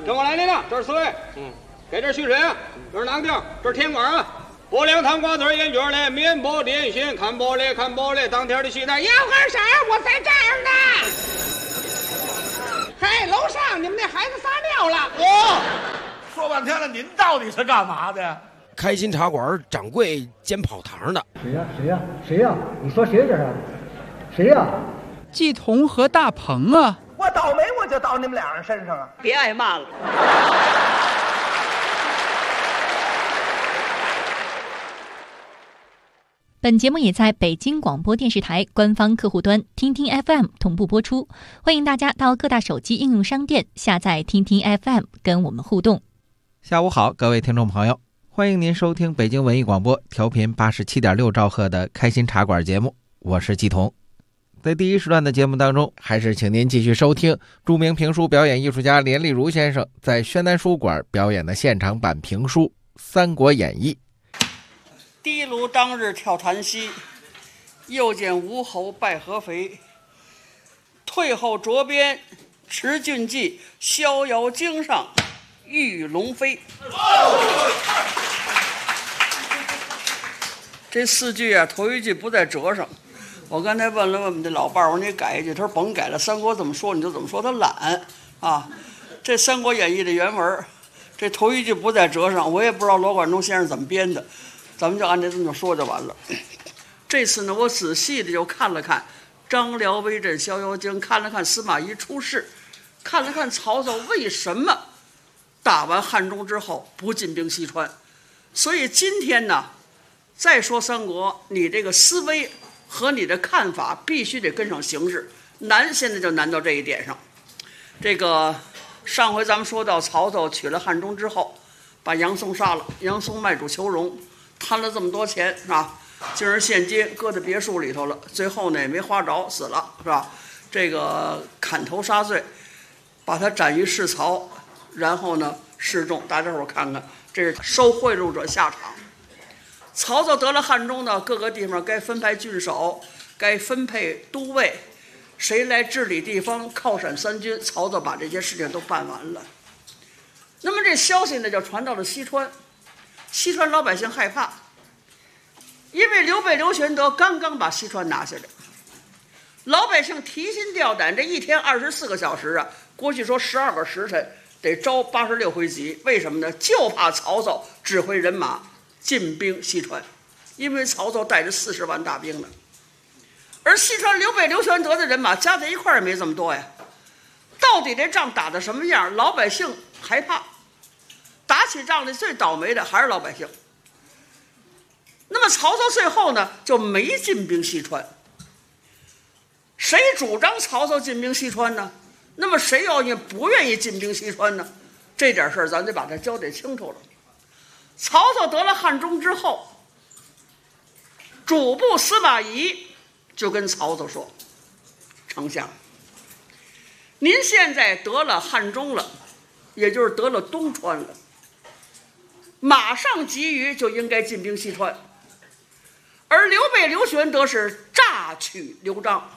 跟我来，您呢？这是四位，给这蓄水啊，这是囊丁，这是甜管啊。薄凉汤瓜子烟卷嘞，面包点心，看包嘞，当天的西餐要干啥？我在这儿呢。嘿，楼上你们那孩子撒尿了。 说半天了，您到底是干嘛的呀？ 开心茶馆掌柜兼跑堂的。 谁呀？你说谁这是？谁呀？ 季彤和大鹏啊！ 我倒霉我就到你们俩人身上啊！ 别挨骂了。 本节目也在北京广播电视台官方客户端听听 FM 同步播出，欢迎大家到各大手机应用商店下载听听 FM 跟我们互动。 下午好，各位听众朋友，欢迎您收听北京文艺广播调频87.6兆赫的开心茶馆节目，我是季彤。在第一时段的节目当中，还是请您继续收听著名评书表演艺术家连丽如先生在宣南书馆表演的现场版评书《三国演义》。 地炉当日跳檀溪，又见吴侯拜合肥。退后着鞭持骏骑，逍遥经上玉龙飞。这四句啊，头一句不在折上。我刚才问了我们的老伴儿，我说你改一句，他说甭改了，三国怎么说你就怎么说，他懒啊。这《三国演义》的原文，这头一句不在折上，我也不知道罗贯中先生怎么编的。咱们就按这么说就完了。这次呢，我仔细的就看了看张辽威震逍遥经，看了看司马懿出事，看了看曹操为什么打完汉中之后不进兵西川。所以今天呢，再说三国，你这个思维和你的看法必须得跟上形势。难，现在就难到这一点上。这个上回咱们说到曹操取了汉中之后，把杨松杀了，杨松卖主求荣。贪了这么多钱是吧？今儿现金搁在别墅里头了，最后呢也没花着，死了是吧？这个砍头杀罪，把他斩于市曹，然后呢示众，大家伙看看，这是受贿赂者下场。曹操得了汉中呢，各个地方该分派郡守，该分配都尉，谁来治理地方，靠陕三军，曹操把这些事情都办完了。那么这消息呢就传到了西川。西川老百姓害怕，因为刘备刘玄德刚刚把西川拿下来，老百姓提心吊胆，这一天24个小时啊，过去说12个时辰得召86回集，为什么呢？就怕曹操指挥人马进兵西川，因为曹操带着40万大兵呢，而西川刘备刘玄德的人马加在一块儿也没这么多呀，到底这仗打得什么样？老百姓害怕。打起仗来最倒霉的还是老百姓。那么曹操最后呢就没进兵西川。谁主张曹操进兵西川呢？那么谁要不愿意进兵西川呢？这点事儿咱得把它交代清楚了。曹操得了汉中之后，主簿司马懿就跟曹操说：“丞相，您现在得了汉中了，也就是得了东川了。马上急于就应该进兵西川，而刘备刘玄德是诈取刘璋，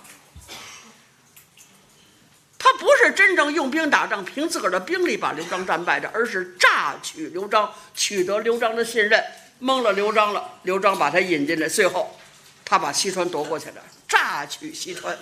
他不是真正用兵打仗，凭自个儿的兵力把刘璋战败的，而是诈取刘璋，取得刘璋的信任，蒙了刘璋了，刘璋把他引进来，最后他把西川夺过去了，诈取西川。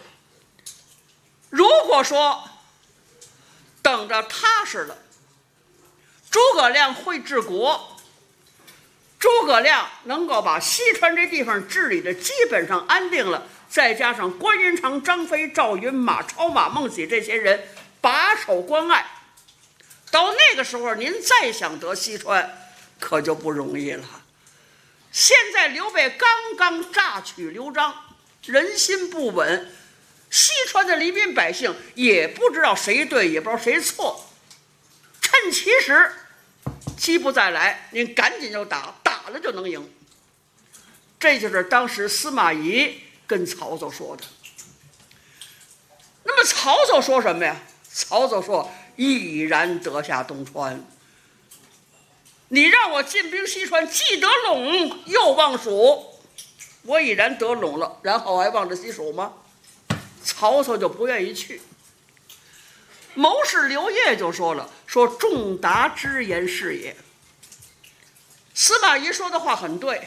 如果说等着踏实了，诸葛亮会治国，诸葛亮能够把西川这地方治理的基本上安定了，再加上关云长、张飞、赵云、马超、马孟起这些人把守关隘，到那个时候您再想得西川可就不容易了。现在刘备刚刚诈取刘璋，人心不稳，西川的黎民百姓也不知道谁对，也不知道谁错，趁其时机不再来，您赶紧就打，打了就能赢。这就是当时司马懿跟曹操说的。那么曹操说什么呀？曹操说：“毅然得下东川。你让我进兵西川，既得陇又望蜀，我已然得陇了，然后还望着西蜀吗？”曹操就不愿意去。 谋士刘烨就说了，说仲达之言是也。司马懿说的话很对，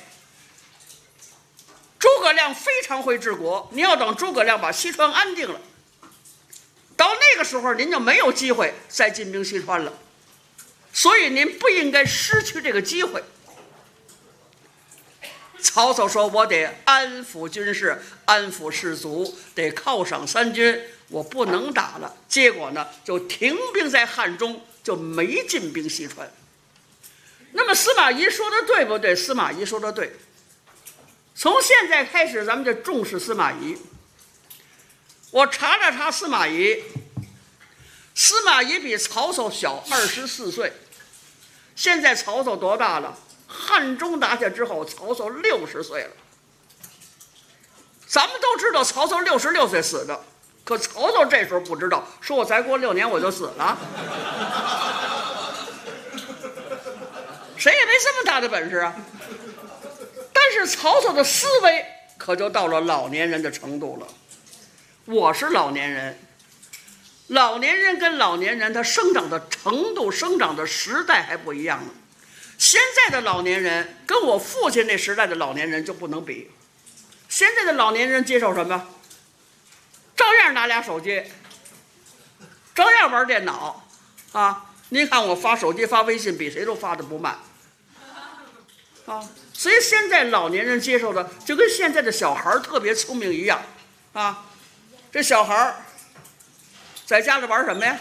诸葛亮非常会治国，你要等诸葛亮把西川安定了，到那个时候您就没有机会再进兵西川了，所以您不应该失去这个机会。曹操说，我得安抚军事，安抚士卒，得犒赏三军，我不能打了。结果呢，就停兵在汉中，就没进兵西川。那么司马懿说的对不对？司马懿说的对。从现在开始，咱们就重视司马懿。我查了查司马懿，司马懿比曹操小24岁。现在曹操多大了？汉中打下之后，曹操60岁了。咱们都知道曹操66岁死的，可曹操这时候不知道，说我再过6年我就死了。谁也没这么大的本事啊！但是曹操的思维可就到了老年人的程度了。我是老年人，老年人跟老年人他生长的程度、生长的时代还不一样呢。现在的老年人跟我父亲那时代的老年人就不能比。现在的老年人接受什么？照样拿俩手机，照样玩电脑啊！您看我发手机发微信比谁都发的不慢啊！所以现在老年人接受的就跟现在的小孩特别聪明一样啊！这小孩在家里玩什么呀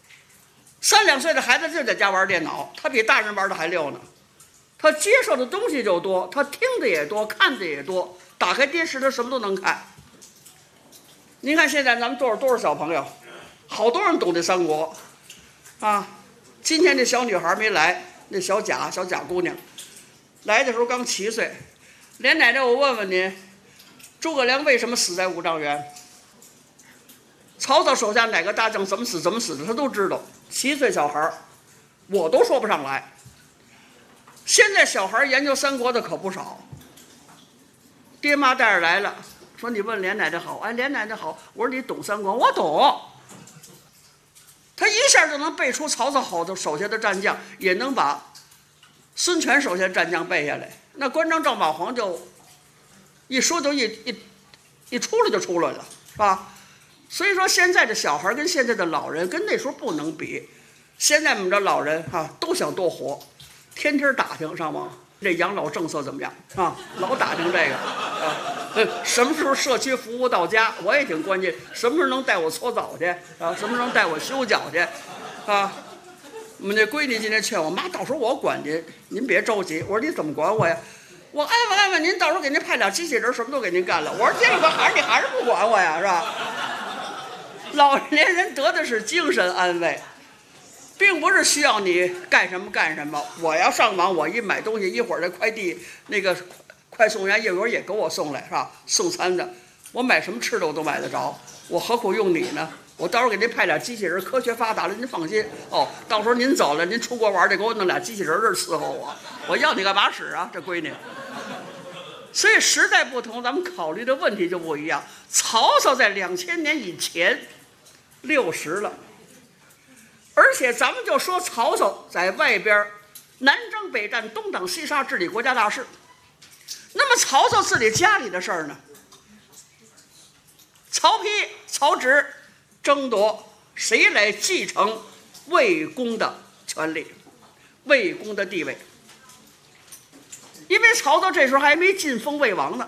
？3、2岁的孩子就在家玩电脑，他比大人玩的还溜呢。他接受的东西就多，他听的也多，看的也多。打开电视他什么都能看。您看现在咱们多少小朋友，好多人懂这三国啊。今天这小女孩没来，那小贾姑娘来的时候刚7岁。连奶奶，我问问您，诸葛亮为什么死在五丈原？曹操手下哪个大将怎么死的，他都知道。7岁小孩，我都说不上来。现在小孩研究三国的可不少。爹妈带着来了，说你问连奶奶好。哎，连奶奶好。我说你懂三国？我懂。他一下就能背出曹操好的手下的战将，也能把孙权手下的战将背下来。那关张赵马黄就一说就一出来就出来了，是吧？所以说现在的小孩跟现在的老人跟那时候不能比。现在我们这老人都想多活，天天打听上网这养老政策怎么样啊，老打听这个啊，什么时候社区服务到家，我也挺关键。什么时候能带我搓澡去啊？什么时候能带我修脚去啊？我们这闺女今天劝我妈，到时候我管您，您别着急。我说你怎么管我呀？我安慰您，到时候给您派俩机器人，什么都给您干了。我说这个你还是不管我呀，是吧？老年人得的是精神安慰，并不是需要你干什么干什么。我要上网，我一买东西，一会儿这快递那个快送员业务员也给我送来，是吧？送餐的，我买什么吃的我都买得着，我何苦用你呢？我到时候给您派俩机器人，科学发达了，您放心哦。到时候您走了，您出国玩得给我弄俩机器人这伺候我，我要你干嘛使啊？这闺女。所以时代不同，咱们考虑的问题就不一样。曹操在2000年以前60了，而且咱们就说曹操在外边南征北战，东挡西杀，治理国家大事。那么曹操治理家里的事儿呢？曹丕、曹植争夺谁来继承魏公的权利、魏公的地位。因为曹操这时候还没晋封魏王呢。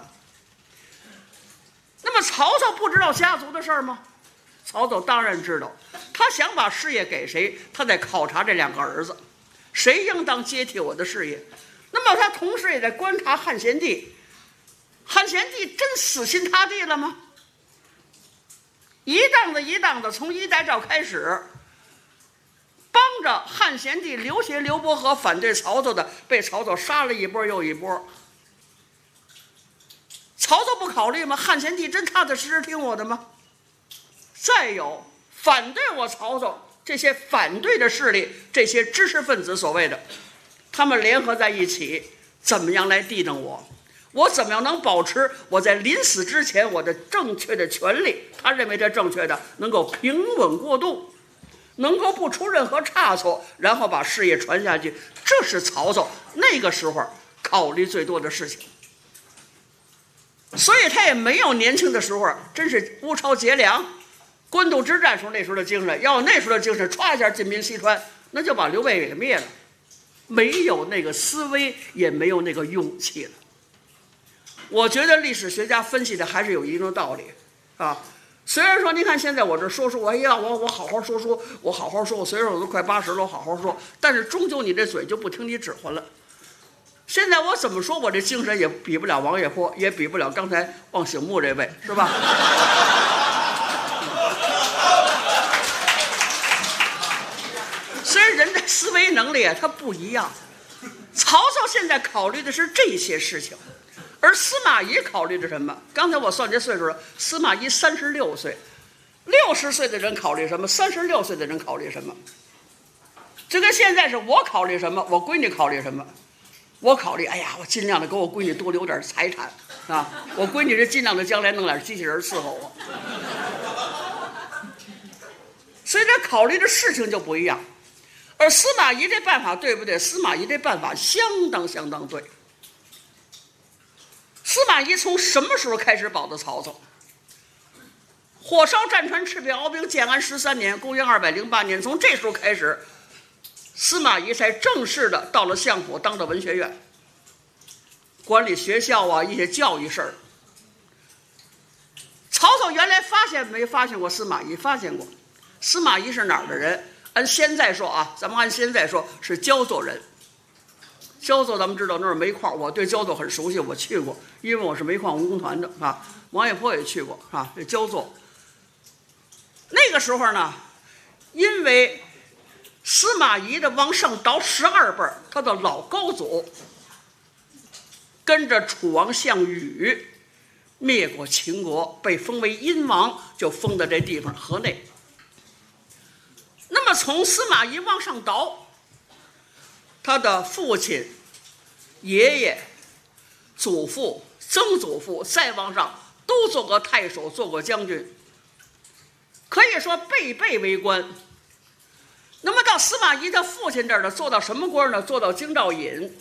那么曹操不知道家族的事儿吗？曹操当然知道，他想把事业给谁，他得考察这2个儿子，谁应当接替我的事业。那么他同时也在观察汉献帝，汉献帝真死心塌地了吗？一档的从1代诏开始，帮着汉献帝刘协、刘伯和反对曹操的，被曹操杀了一波又一波。曹操不考虑吗？汉献帝真踏踏实实听我的吗？再有反对我曹操这些反对的势力，这些知识分子所谓的，他们联合在一起，怎么样来地弄我？我怎么样能保持我在临死之前我的正确的权利？他认为这正确的能够平稳过渡。 能够不出任何差错，然后把事业传下去，这是曹操那个时候考虑最多的事情。所以他也没有年轻的时候真是乌巢结梁，官渡之战时候那时候的精神，要有那时候的精神，歘一下进兵西川，那就把刘备给灭了。没有那个思维，也没有那个勇气了。我觉得历史学家分析的还是有一定的道理啊。虽然说您看现在我这说书，哎呀，我好好说书，我好好说，我虽然我都快80了，我好好说，但是终究你这嘴就不听你指挥了。现在我怎么说，我这精神也比不了王爷坡，也比不了刚才望醒木这位，是吧？虽然人的思维能力它不一样，曹操现在考虑的是这些事情，而司马懿考虑的什么？刚才我算这岁数了，司马懿36岁，60岁的人考虑什么？36岁的人考虑什么？这跟现在是我考虑什么，我闺女考虑什么。我考虑，哎呀，我尽量的给我闺女多留点财产啊！我闺女是尽量的将来弄点机器人伺候我。所以这考虑的事情就不一样。而司马懿这办法对不对？司马懿这办法相当对。司马懿从什么时候开始保的曹操？火烧战船，赤壁鏖兵，建安13年，公元208年，从这时候开始，司马懿才正式的到了相府当的文学院，管理学校啊，一些教育事儿。曹操原来没发现过司马懿？发现过。司马懿是哪儿的人？按现在说啊，咱们按现在说是焦作人。焦作咱们知道那是煤矿，我对焦作很熟悉，我去过，因为我是煤矿文工团的啊。王爷坡也去过啊，这焦作。那个时候呢，因为司马懿的往上倒12辈，他的老高祖跟着楚王项羽灭过秦国，被封为殷王，就封在这地方河内。那么从司马懿往上倒，他的父亲、爷爷、祖父、曾祖父再往上都做过太守，做过将军，可以说辈辈为官。那么到司马懿的父亲这儿呢，做到什么官呢？做到京兆尹。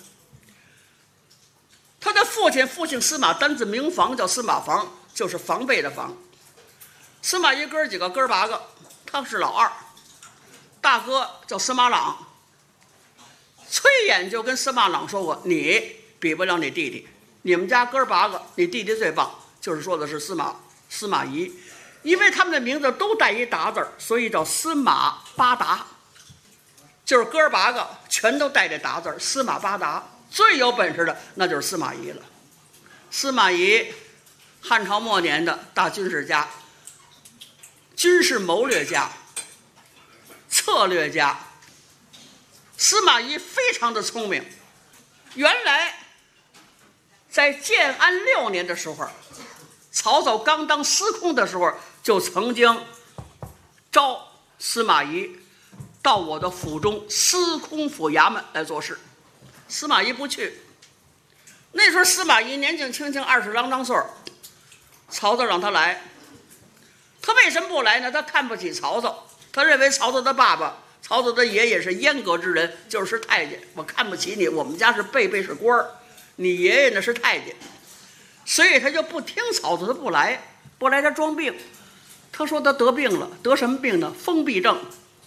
他的父亲司马，单字名房，叫司马防，就是防备的防。司马懿哥几个哥8个，他是老二，大哥叫司马朗。崔琰就跟司马朗说过，你比不了你弟弟，你们家哥8个，你弟弟最棒，就是说的是司马懿，因为他们的名字都带一达字，所以叫司马八达，就是哥8个全都带着达字，司马八达。最有本事的那就是司马懿了。司马懿汉朝末年的大军事家，军事谋略家，策略家。司马懿非常的聪明。原来在建安6年的时候，曹操刚当司空的时候，就曾经召司马懿到我的府中司空府衙门来做事。司马懿不去。那时候司马懿年纪轻轻，20郎当岁，曹操让他来。他为什么不来呢？他看不起曹操，他认为曹操的爸爸、曹操的爷爷是阉割之人，就是太监，我看不起你，我们家是辈辈是官儿，你爷爷呢是太监，所以他就不听曹操，他不来他装病。他说他得病了，得什么病呢？封闭症。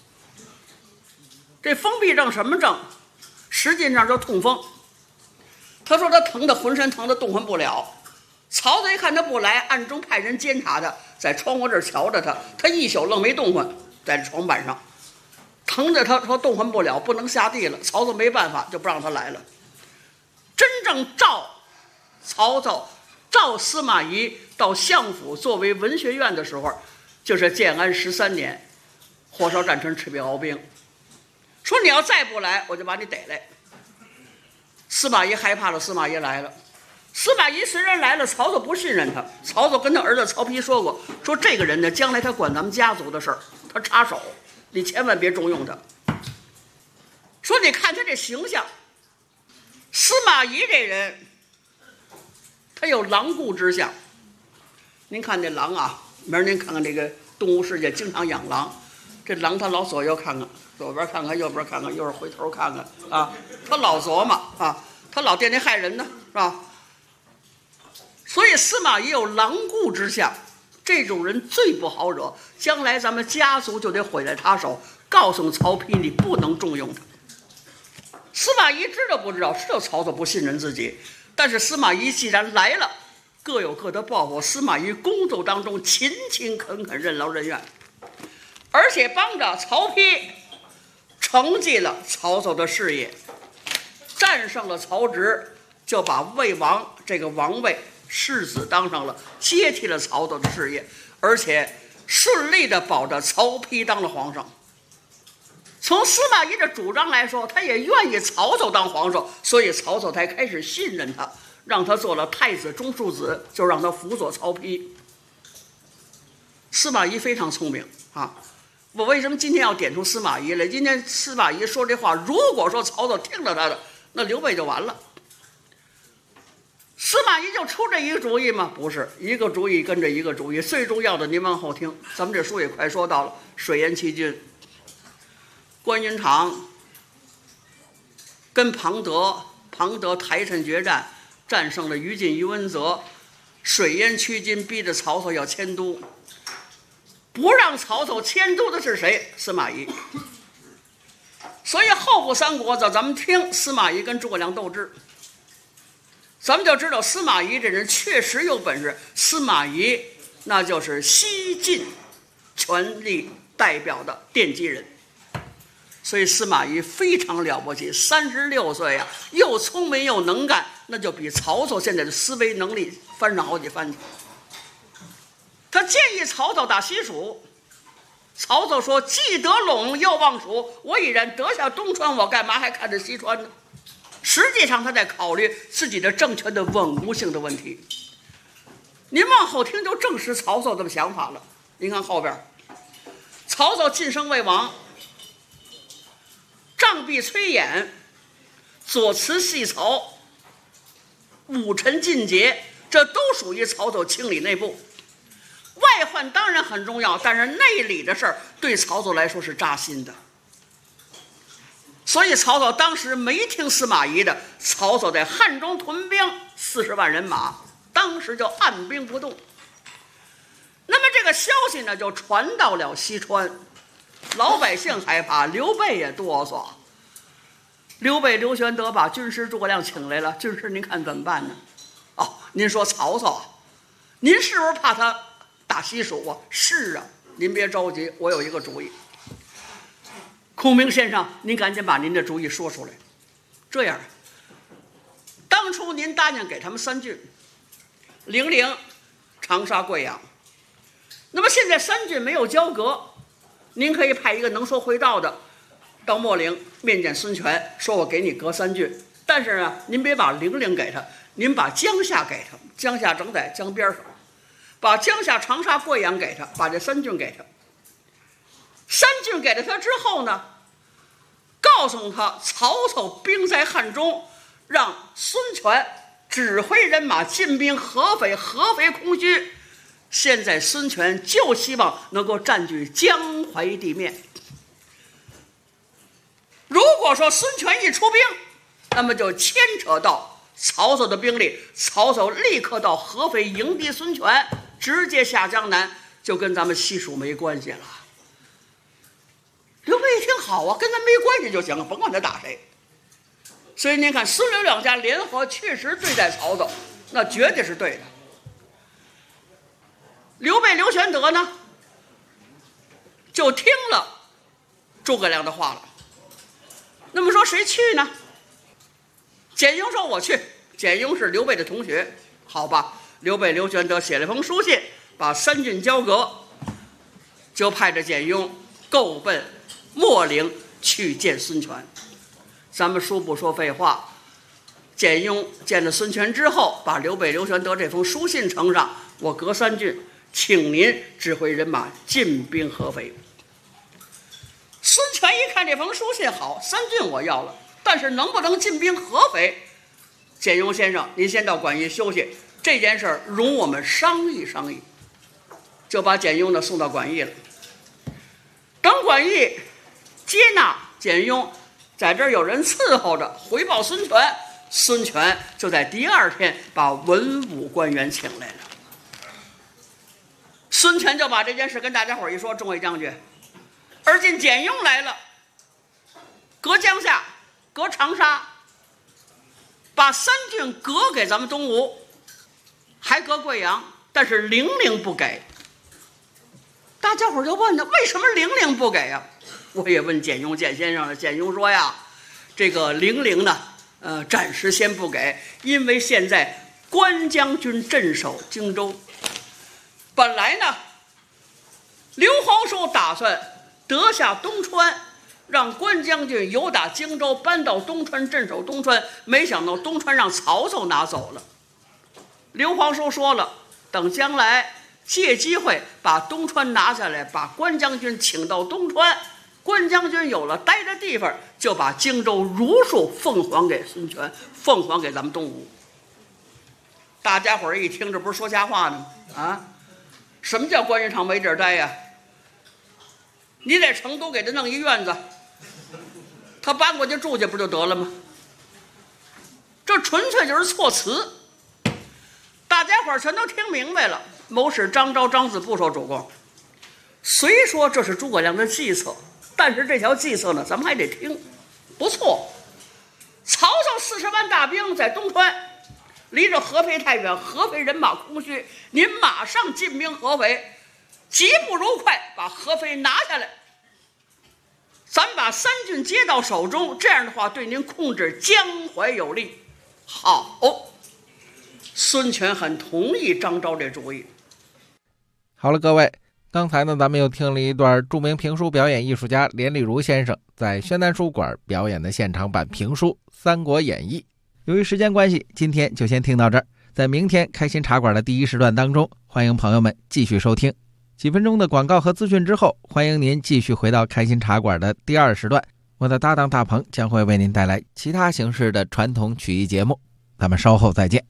这封闭症什么症？实际上就痛风。他说他疼得浑身疼得动弹不了。曹操一看他不来，暗中派人监察他，在窗户这儿瞧着他，他一宿愣没动弹，在这床板上疼着他说动弹不了，不能下地了。曹操没办法，就不让他来了。真正曹操召司马懿到相府作为文学院的时候，就是建安13年，火烧战船，赤壁鏖兵。说你要再不来，我就把你逮来。司马懿害怕了，司马懿来了。司马懿虽然来了，曹操不信任他。曹操跟他儿子曹丕说过，说这个人呢，将来他管咱们家族的事儿，他插手，你千万别重用他。说你看他这形象，司马懿这人，他有狼顾之相。您看这狼啊，明儿您看看这个动物世界经常养狼。 这狼他老左右看看，左边看看，右边看看，又是回头看看啊，他老琢磨啊，他老惦记害人呢，是吧？所以司马懿有狼顾之相，这种人最不好惹，将来咱们家族就得毁在他手。告诉曹丕，你不能重用他。司马懿知道不知道？知道曹操不信任自己，但是司马懿既然来了，各有各的抱负。司马懿工作当中勤勤恳恳，任劳任怨，而且帮着曹丕承继了曹操的事业，战胜了曹植，就把魏王这个王位世子当上了，接替了曹操的事业，而且顺利的保着曹丕当了皇上。从司马懿的主张来说，他也愿意曹操当皇上，所以曹操才开始信任他，让他做了太子中庶子，就让他辅佐曹丕。司马懿非常聪明啊！我为什么今天要点出司马懿来？今天司马懿说这话，如果说曹操听了他的，那刘备就完了。司马懿就出这一个主意吗？不是，一个主意跟着一个主意。最重要的您往后听，咱们这书也快说到了。水淹七军，关云长跟庞德台陈决战，战胜了于禁、于文泽，水淹七军，逼着曹操要迁都。不让曹操迁都的是谁？司马懿。所以后部三国咱们听司马懿跟诸葛亮斗智，咱们就知道司马懿这人确实有本事。司马懿那就是西晋权力代表的奠基人，所以司马懿非常了不起。36岁呀，又聪明又能干，那就比曹操现在的思维能力翻上好几番。他建议曹操打西蜀，曹操说：“既得陇又望蜀，我已然得下东川，我干嘛还看着西川呢？”实际上他在考虑自己的政权的稳固性的问题。您往后听就证实曹操这么想法了。您看后边，曹操晋升魏王，杖毙崔琰，左慈戏曹，武臣进节，这都属于曹操清理内部。外患当然很重要，但是内里的事儿对曹操来说是扎心的。所以曹操当时没听司马懿的，曹操在汉中屯兵40万人马，当时就按兵不动。那么这个消息呢，就传到了西川，老百姓害怕，刘备也哆嗦。刘备刘玄德把军师诸葛亮请来了，军师您看怎么办呢？哦，您说曹操啊，您是不是怕他打西蜀啊？是啊，您别着急，我有一个主意。孔明先生，您赶紧把您的主意说出来。这样，当初您答应给他们3郡，零陵、长沙、贵阳。那么现在3郡没有交割，您可以派一个能说会道的到秣陵面见孙权，说我给你割3郡，但是呢，您别把零陵给他，您把江夏给他，江夏正在江边上。把江夏、长沙、贵阳给他，把这3郡给他。3郡给了他之后呢，告诉他曹操兵在汉中，让孙权指挥人马进兵合肥，合肥空虚。现在孙权就希望能够占据江淮地面。如果说孙权一出兵，那么就牵扯到曹操的兵力，曹操立刻到合肥迎敌孙权，直接下江南，就跟咱们西蜀没关系了。刘备一听好啊，跟咱没关系就行了，甭管他打谁。所以您看孙刘两家联合确实对待曹操，那绝对是对的。刘备刘玄德呢，就听了诸葛亮的话了。那么说谁去呢？简雍说我去。简雍是刘备的同学，好吧。刘备刘玄德写了封书信，把3郡交割，就派着简雍够奔秣陵去见孙权。咱们书不说废话，简雍见了孙权之后，把刘备刘玄德这封书信呈上，我隔3郡，请您指挥人马进兵合肥。孙权一看这封书信，好，3郡我要了，但是能不能进兵合肥？简雍先生，您先到馆驿休息，这件事容我们商议商议。就把简雍呢送到馆驿了。 等管义接纳简雍，在这儿有人伺候着，回报孙权，孙权就在第二天把文武官员请来了。孙权就把这件事跟大家伙一说，众位将军，而今简雍来了，隔江夏，隔长沙，把3郡割给咱们东吴，还割贵阳，但是零陵不给。大家伙就问他，为什么零陵不给啊？我也问简雍简先生了，简雍说呀，这个零陵呢，暂时先不给，因为现在关将军镇守荆州。本来呢，刘皇叔打算得下东川，让关将军由打荆州搬到东川镇守东川，没想到东川让曹操拿走了。刘皇叔说了，等将来借机会把东川拿下来，把关将军请到东川，关将军有了待的地方，就把荆州如数奉还给孙权，奉还给咱们东吴。大家伙儿一听，这不是说瞎话呢吗？什么叫关云长没地儿待呀？你在成都给他弄一院子，他搬过去住去不就得了吗？这纯粹就是措辞。大家伙儿全都听明白了。谋士张昭、张子不说主公，虽说这是诸葛亮的计策，但是这条计策呢，咱们还得听。不错，曹操40万大兵在东川，离着合肥太远，合肥人马空虚，您马上进兵合肥，疾步如快把合肥拿下来，咱把3郡接到手中，这样的话对您控制江淮有利。好，孙权很同意张昭这主意。 好了，各位，刚才呢，咱们又听了一段著名评书表演艺术家连丽如先生在宣南书馆表演的现场版评书《三国演义》。由于时间关系，今天就先听到这儿。在明天开心茶馆的第1时段当中，欢迎朋友们继续收听。几分钟的广告和资讯之后，欢迎您继续回到开心茶馆的第2时段。我的搭档大鹏将会为您带来其他形式的传统曲艺节目。咱们稍后再见。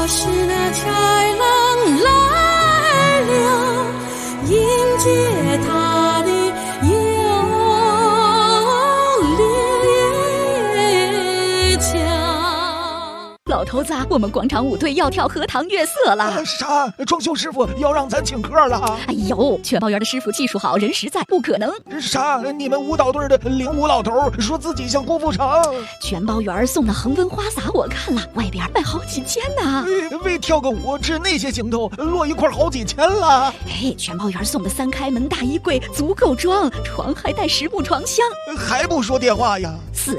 我是那豺狼来了，迎接他的游猎枪。 老头子，我们广场舞队要跳荷塘月色了。 啥？装修师傅要让咱请客了？ 哎呦，全包园的师傅技术好，人实在，不可能。 啥？你们舞蹈队的领舞老头说自己像郭富城。 全包园送的恒温花洒我看了，外边卖好几千呢。 为跳个舞吃那些行头，落一块好几千了。 哎，全包园送的3开门大衣柜足够装，床还带10部床箱。 还不说电话呀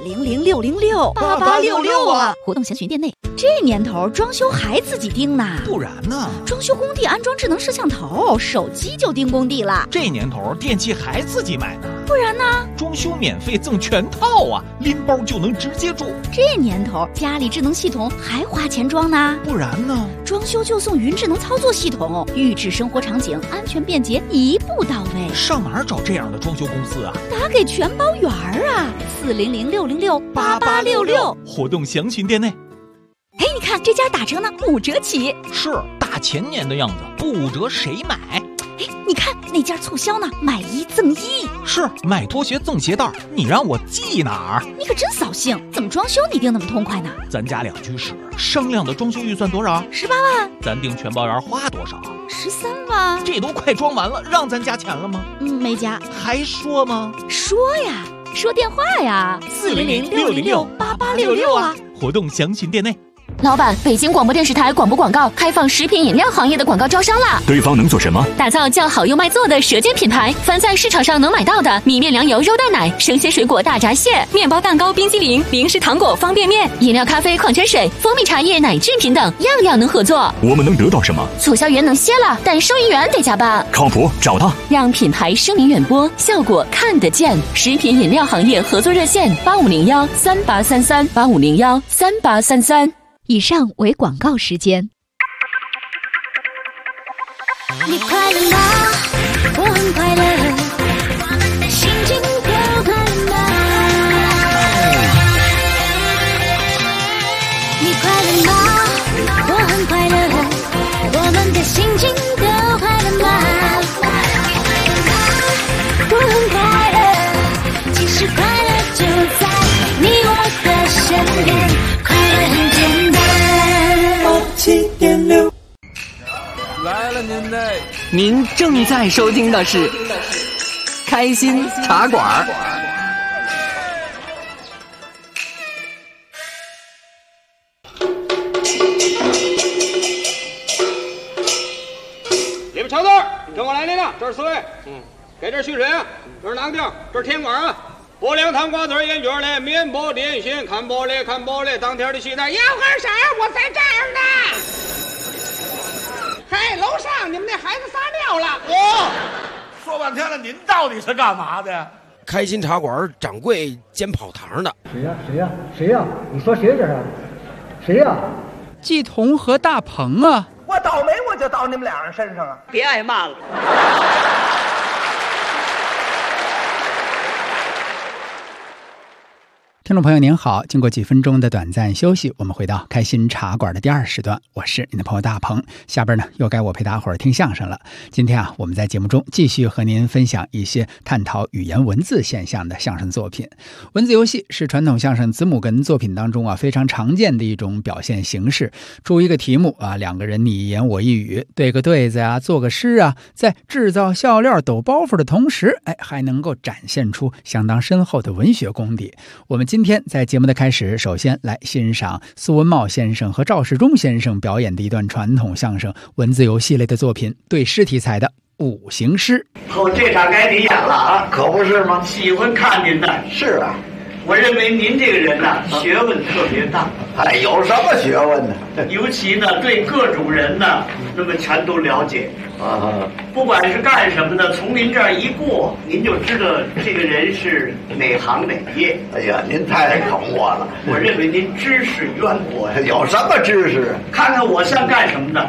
？400-606-8866啊！活动详询店内。这年头装修还自己盯呢？ 不然呢？ 装修工地安装智能摄像头，手机就盯工地了。 这年头电器还自己买呢？ 不然呢？ 装修免费赠全套啊，拎包就能直接住。 这年头家里智能系统还花钱装呢？ 不然呢？ 装修就送云智能操作系统，预制生活场景，安全便捷，一步到位。 上哪儿找这样的装修公司啊？ 打给全包园啊，400-606-8866。 活动详询店内。 哎，你看这家打折呢，5折起。 是大前年的样子，不5折谁买？ 哎，你看那家促销呢，买1赠1。 是买拖鞋赠鞋带，你让我记哪儿？ 你可真扫兴，怎么装修你定那么痛快呢？ 咱家2居室，商量的装修预算多少 ？18万。 咱定全包园花多少 ？13万。 这都快装完了，让咱加钱了吗？ 没加。 还说吗？ 说呀，说电话呀，400-606-8866啊。 活动详询店内。 老板，北京广播电视台广播广告开放食品饮料行业的广告招商啦！ 对方能做什么？ 打造叫好又卖座的舌尖品牌，凡在市场上能买到的米面粮油肉蛋奶、生鲜水果大闸蟹、面包蛋糕、冰激凌、零食糖果、方便面、饮料、咖啡、矿泉水、蜂蜜茶叶、奶制品等，样样能合作。 我们能得到什么？ 促销员能歇了，但收银员得加班。 靠谱，找他， 让品牌声名远播，效果看得见。食品饮料行业合作热线：8501-3833，8501-3833。 以上为广告时间。 你快乐吗？我很快乐，我们的心情都快乐吗？你快乐吗？我很快乐，我们的心情都快乐吗？我很快乐，其实快乐就在你我的身边，快乐很简单。7.6 来了您正在收听的是开心茶馆。 你们瞧字，跟我来，这是4位，给这蓄水啊，这是哪个地儿？这是天馆啊。播2汤瓜子烟卷嘞，面包点心，看玻璃，当天的戏台，要干啥？我在这儿呢。嘿，楼上你们那孩子撒尿了。 说半天了，您到底是干嘛的？ 开心茶馆掌柜兼跑堂的。 谁呀？你说谁这是？谁呀？ 季彤和大鹏啊。 我倒霉我就到你们2人身上啊！ 别挨骂了。 听众朋友您好，经过几分钟的短暂休息，我们回到开心茶馆的第2时段，我是您的朋友大鹏。下边呢又该我陪大伙儿听相声了。今天我们在节目中继续和您分享一些探讨语言文字现象的相声作品。文字游戏是传统相声子母哏作品当中非常常见的一种表现形式。出一个题目2个人你一言我一语，对个对子做个诗在制造笑料抖包袱的同时，还能够展现出相当深厚的文学功底。我们今天在节目的开始，首先来欣赏苏文茂先生和赵世忠先生表演的一段传统相声文字游戏类的作品，对诗题材的五行诗。 这场该你演了啊， 可不是吗？ 喜欢看您的。 是啊， 我认为您这个人学问特别大。 有什么学问呢？ 尤其呢，对各种人呢，那么全都了解。不管是干什么的，从您这儿一过，您就知道这个人是哪行哪业。 哎呀，您太懂我了。 我认为您知识渊博。 有什么知识？ 看看我像干什么的。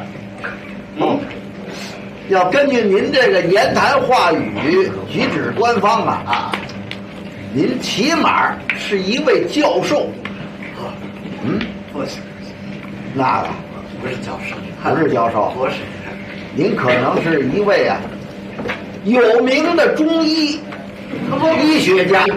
要根据您这个言谈话语、举止官方您起码是一位教授。 不行， 那个不是教授， 不是教授， 不是， 您可能是一位啊有名的中医医学家。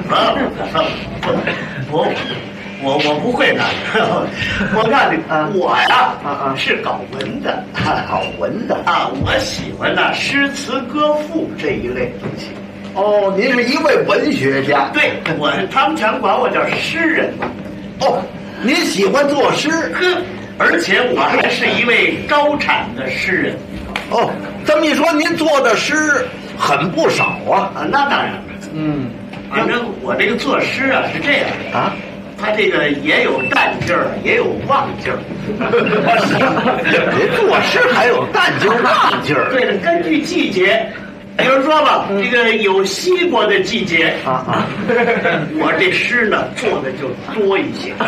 我不会的，我告诉你，我呀是搞文的， 搞文的啊，我喜欢呢诗词歌赋这一类东西。 哦，您是一位文学家。 对，他们常管我叫诗人。 哦，您喜欢作诗， 而且我还是一位高产的诗人。 哦，这么一说，您做的诗很不少啊。 那当然了。反正我这个作诗啊是这样的啊。他这个也有淡劲儿，也有旺劲儿。 这作诗还有淡劲儿、旺劲儿。 对的，根据季节，比如说吧，这个有西瓜的季节我这诗呢做的就多一些。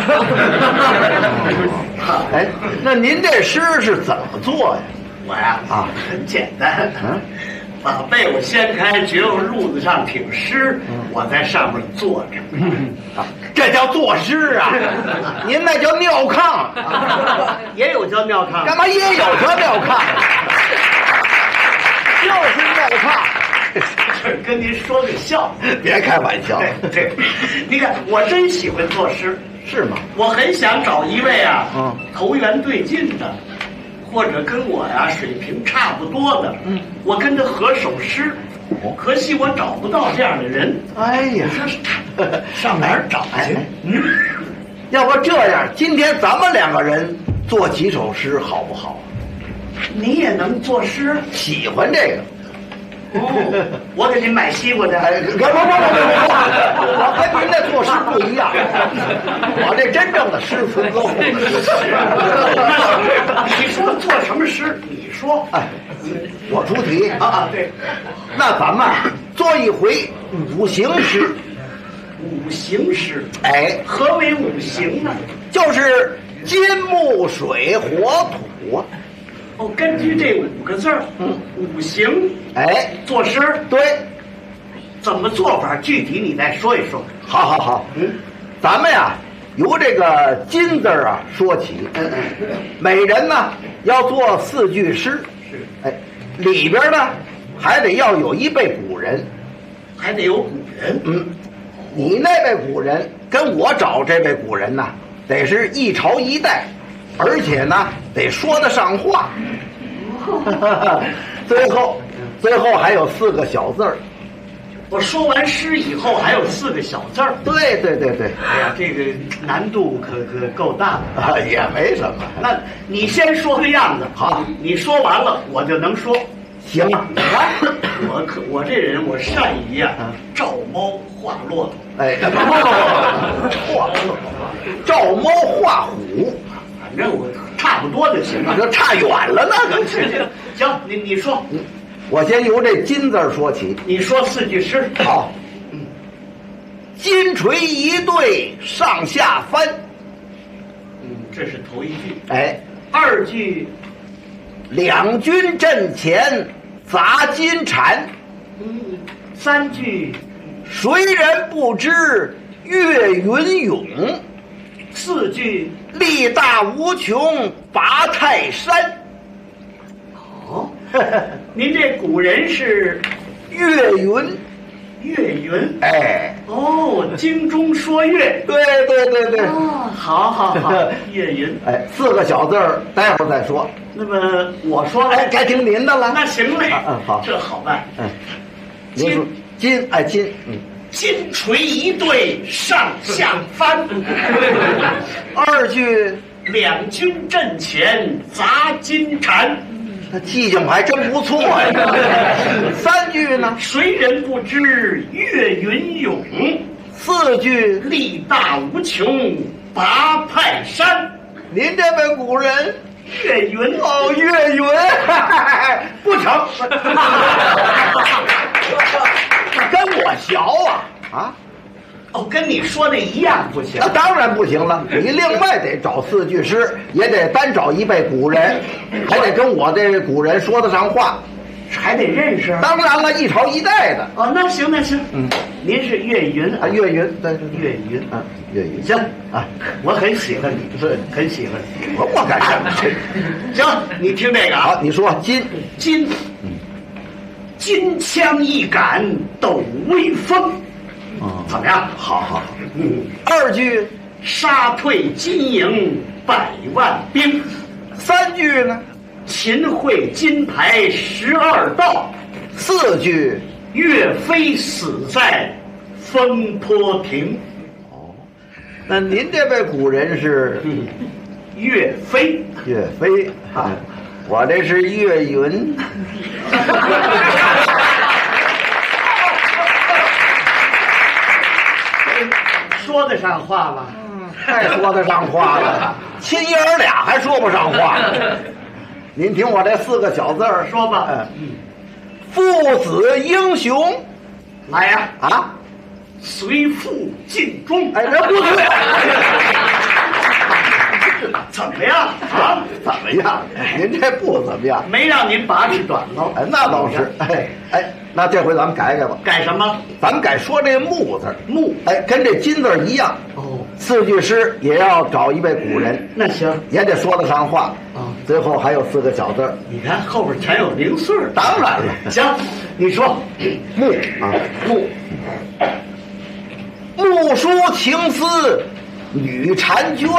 哎，那您这诗是怎么做呀？ 我呀很简单，把被窝掀开，觉悟褥子上挺湿，我在上面坐着。 这叫作诗啊！您那叫尿炕， 也有叫尿炕， 干嘛也有叫尿炕？就是尿炕。 跟您说个笑， 别开玩笑。 对，你看我真喜欢作诗， 是吗？ 我很想找一位投缘对劲的，或者跟我呀水平差不多的，我跟他合首诗。可惜我找不到这样的人。 哎呀， 上哪儿找去？ 要不这样，今天咱们两个人做几首诗好不好？ 你也能作诗？ 喜欢这个。 我给您买西瓜去。 不，我跟您那作诗不一样，我这真正的诗词歌赋。 你说做什么诗？你说。 哎，我出题对。 那咱们做一回五行诗。 五行诗？ 哎， 何为五行呢？ 就是金木水火土啊。 根据这5个字儿，五行， 哎， 作诗， 对， 怎么做法？具体你再说一说。 好，咱们呀，由这个金字啊说起，每人呢要做4句诗， 是， 哎，里边呢还得要有一辈古人， 还得有古人， 你那位古人跟我找这位古人呢，得是一朝一代。而且呢，得说得上话。最后还有4个小字儿。 我说完诗以后还有4个小字儿。 对。 哎呀，这个难度可够大的。 也没什么。 那你先说个样子。 好， 你说完了我就能说。 行。 我这人我善于照猫画骆驼。 哎，照猫画虎。 反正我差不多就行了， 这差远了那个。 行，你说， 我先由这金字说起。 你说4句诗。 好，金锤一对上下翻。 这是头1句。 哎 ，2句， 两军阵前砸金蝉。 3句， 谁人不知岳云勇。 4句， 力大无穷拔泰山。 您这古人是岳云。 岳云。 哎。 京中说岳。 对。 好，岳云。 哎，4个小字儿，待会儿再说。 那么我说， 哎，该听您的了。 那行嘞。 好， 这好办。 您说金， 金锤一对上下翻。 2句， 两军阵前砸金蝉。 他记性还真不错呀。3句呢？ 谁人不知岳云勇。 4句， 力大无穷拔泰山。 您这位古人岳云。 岳云。不成。跟我学啊。 跟你说的一样不行。 当然不行了，你另外得找4句诗，也得单找一辈古人，还得跟我这古人说得上话。 还得认识。 当然了，一朝一代的。 哦，那行那行，您是岳云啊，岳云，对， 岳云啊，岳云， 行啊，我很喜欢你，是很喜欢你。 我干什么？ 行，你听这个啊， 好，你说金， 金枪一杆抖威风，怎么样？ 好，二句， 杀退金营100万兵。 三句呢？ 秦桧金牌12道。 四句， 岳飞死在风波亭。 那您这位古人是岳飞？ 岳飞啊，我这是岳云。 说得上话吗？ 太说得上话了，亲爷儿俩还说不上话。您听我这4个小字儿说吧。 父子英雄， 来呀！ 啊， 随父尽忠。 哎，这不对。 怎么样啊？ 怎么样？您这不怎么样， 没让您拔是短喽。 哎，那倒是。哎，那这回咱们改改吧。 改什么？ 咱们改说这木字。 木， 哎，跟这金字一样。 哦 ，4句诗也要找一位古人。 那行， 也得说得上话。最后还有4个小字。 你看后边全有零碎。 当然了。 行，你说木啊，木书情思女婵娟。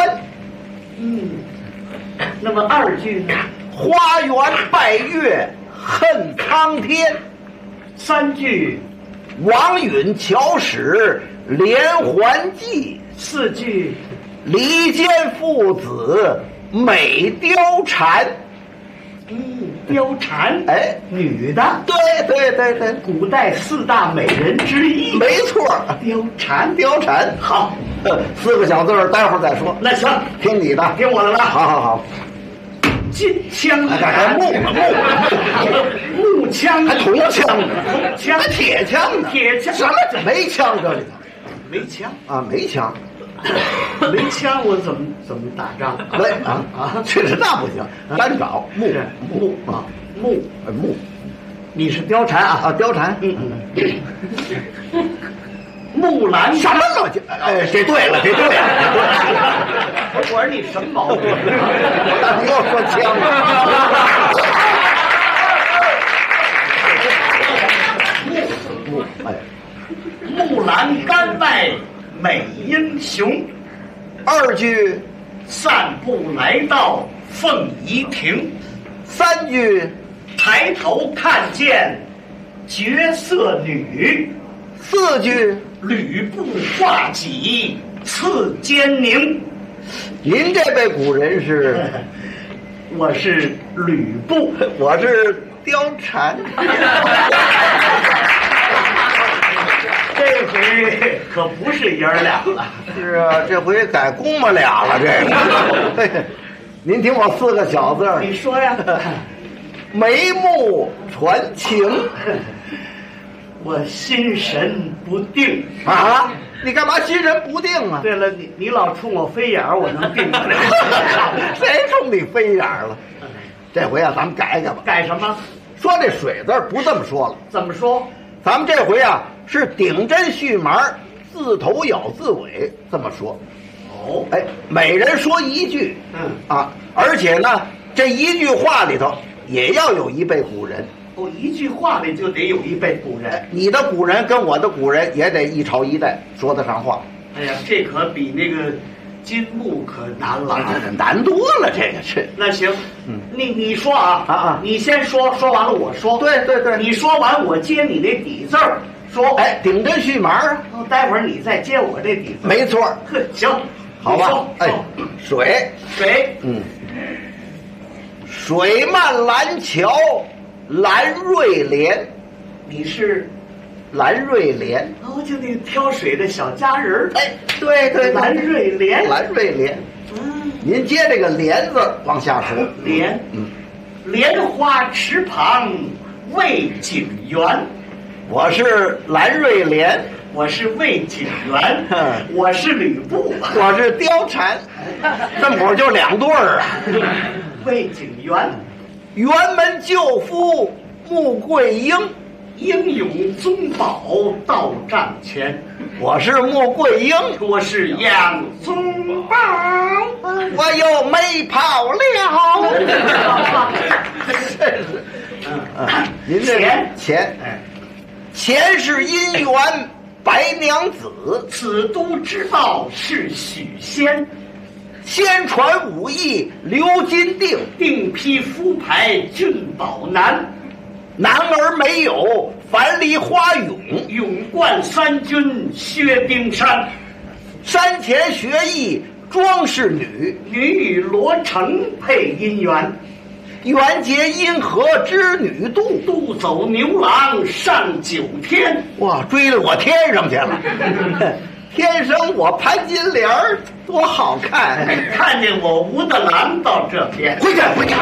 那么2句呢？ 花园拜月恨苍天。 3句， 王允巧使连环计。 4句， 离间父子美貂蝉。 貂蝉， 哎， 女的。 对， 古代4大美人之一。 没错， 貂蝉。好 ，4个小字儿，待会儿再说。 那行， 听你的， 听我的了。 好。 金枪，木枪， 还铜枪呢， 枪， 还铁枪呢，什么没枪这里头？ 没枪啊，没枪。 没枪，我怎么打仗？ 对啊，这是那不行，单找木， 你是貂蝉啊？ 貂蝉。 木兰什么老家？哎，这对了。 我说你什么毛病？ 你又说枪了。 木兰甘拜美英雄。 2句， 散步来到凤仪亭。 3句， 抬头看见绝色女。 4句， 吕布画戟刺奸宁。 您这位古人是？ 我是吕布， 我是貂蝉。 这回可不是爷儿俩了。 是啊，这回改公母俩了。这个，您听我4个小字。 你说呀。 眉目传情。 我心神不定啊！你干嘛心神不定啊？ 对了，你老冲我飞眼儿，我能定不了。 谁冲你飞眼儿了？这回啊，咱们改改吧。 改什么？ 说这水字不这么说了。 怎么说？ 咱们这回啊是顶针续麻，自头咬自尾，这么说。 哦， 哎，每人说1句。而且呢，这1句话里头也要有一位古人。 1句话里就得有一位古人。 你的古人跟我的古人也得一朝一代，说得上话。 哎呀，这可比那个金木可难了， 难多了。这个是。 那行，你说啊，你先说完了我说。 对， 你说完我接你那底字儿说。 哎，顶针续麻啊。 待会儿你再接我这底字。 没错。 行， 好吧。哎，水。水漫蓝桥。蓝瑞莲。 你是蓝瑞莲。 就那挑水的小佳人。 哎，对， 蓝瑞莲。 您接这个莲字往下说。 莲。莲花池旁魏景元。 我是蓝瑞莲。 我是魏景元。我是吕布。 我是貂蝉。这会儿就2对儿啊。 魏景元。 辕门救夫穆桂英， 英勇宗保到帐前。 我是穆桂英， 我是杨宗保， 我又没跑了。您这钱是姻缘白娘子， 此都知道是许仙。 先传武艺刘金定， 定批夫牌俊宝男。 男儿没有樊梨花勇， 勇冠三军薛丁山。 山前学艺庄氏女， 女与罗成配姻缘。 缘结阴河织女渡， 渡走牛郎上九天。 哇，追了我天上去了。天生我潘金莲儿多好看， 看见我吴德郎到这边， 回去。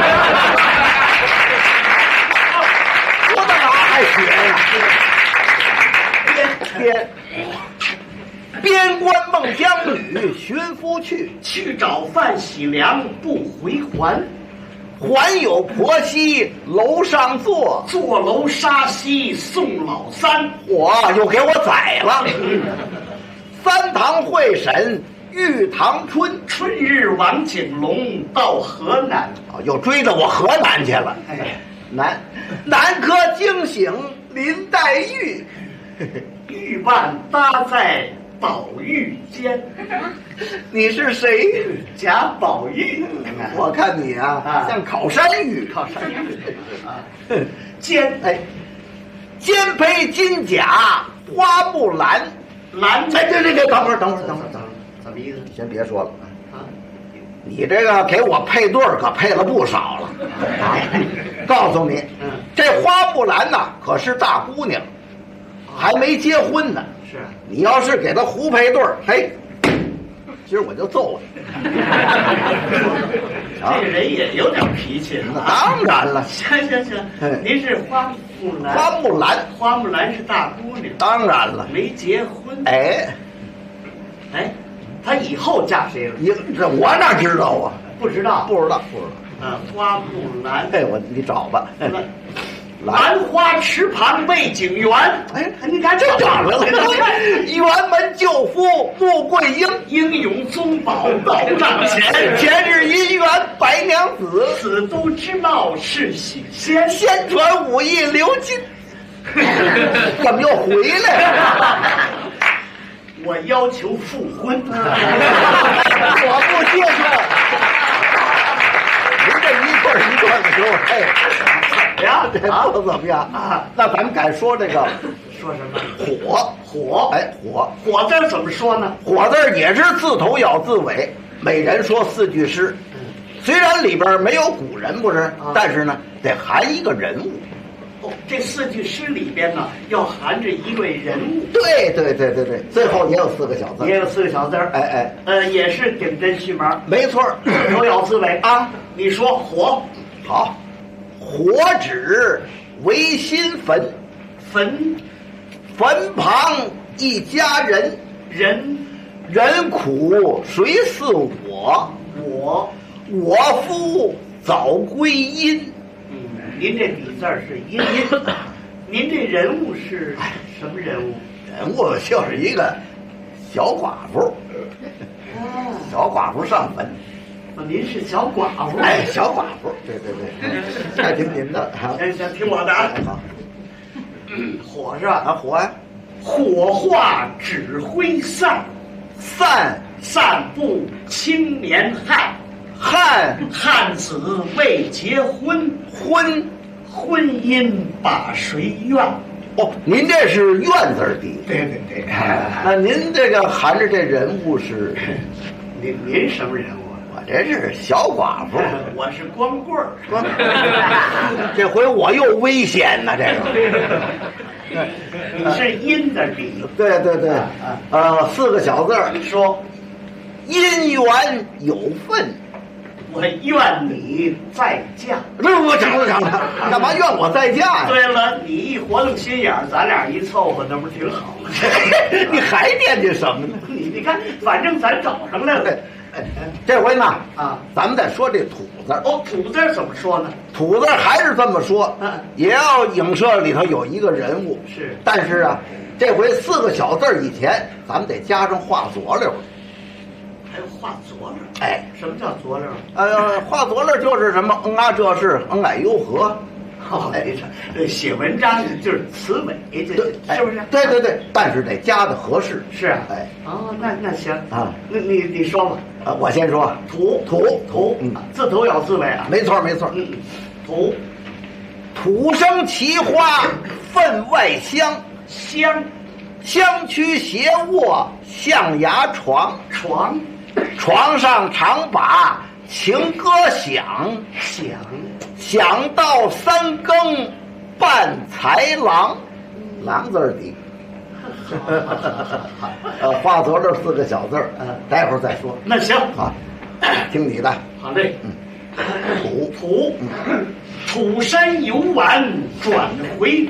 吴德郎还学呀？边关孟姜女寻夫去找范喜良不回还。 还有婆媳楼上坐楼杀西送老三， 我又给我宰了。三堂会审玉堂春日王景龙到河南， 又追着我河南去了。南柯惊醒林黛玉， 玉腕搭在宝玉间。 你是谁？ 贾宝玉。 我看你啊，像烤山芋。肩配金甲花木兰。这，等会儿， 怎么意思？ 先别说了啊！你这个给我配对儿可配了不少了。告诉你，这花木兰呐可是大姑娘，还没结婚呢。 是， 你要是给她胡配对儿，嘿，今儿我就揍你。 这个人也有点脾气。 当然了。 行，您是花木兰。 花木兰是大姑娘。 当然了， 没结婚。她以后嫁谁了？ 这我哪知道啊？ 不知道。花木兰。 你找吧。 兰花池旁魏景元。 你看这找着了。辕门救夫穆桂英， 英勇宗保到帐前。 前日姻缘白娘子， 此都知道是许仙。 先传武艺刘金，怎么又回来了？ 我要求复婚。 我不接受。您这一段的时候，这不怎么样啊？那咱们改说这个， 说什么？ 火。 火字怎么说呢？ 火字也是自头咬自尾，每人说4句诗。虽然里边没有古人不是，但是呢得含一个人物。 这4句诗里边呢，要含着一位人物。 对，最后也有4个小字。也是顶针续麻。 没错， 自头咬自尾啊。你说火。 好，火指为新坟，坟旁一家人，人苦谁似我？我夫早归阴。 您这底字是阴。您这人物是什么人物？ 人物就是一个小寡妇。小寡妇上坟。 您是小寡妇？ 小寡妇。对，爱听您的。 行，听我的啊。火是吧？ 火呀。 火化指挥散布青年汉子未结婚，婚姻把谁怨？ 您这是怨字底。 对。 那您这个含着这人物是？ 您什么人物？ 我这是小寡妇。 我是光棍儿。 这回我又危险呢，这个。 你是阴的底。 对，4个小字说， 姻缘有份。 我愿你再嫁。 我整了，干嘛怨我再嫁呀？ 对了，你一活动心眼儿，咱俩一凑合，那不是挺好吗？ 你还惦记什么呢？ 你看，反正咱找上来了。 这回呢咱们再说这土字。 字。 哦，土字怎么说呢？ 土字还是这么说，也要影射里头有一个人物。 是， 但是啊，这回4个小字以前，咱们得加上画佐料。 还有画佐料？ 哎， 什么叫佐料？ 画佐料就是什么这是哎呦呵。 写文章就是词尾，是不是？ 对，但是得加的合适。 是啊， 哎， 哦，那行啊， 那你说吧。 我先说土，字头有字尾啊。 没错。土生奇花，分外香，香躯斜卧，象牙床，床上常把情歌想到3更伴才郎，郎字底。画佐料4个小字，待会儿再说。 那行啊，听你的。 好嘞。土山游玩转回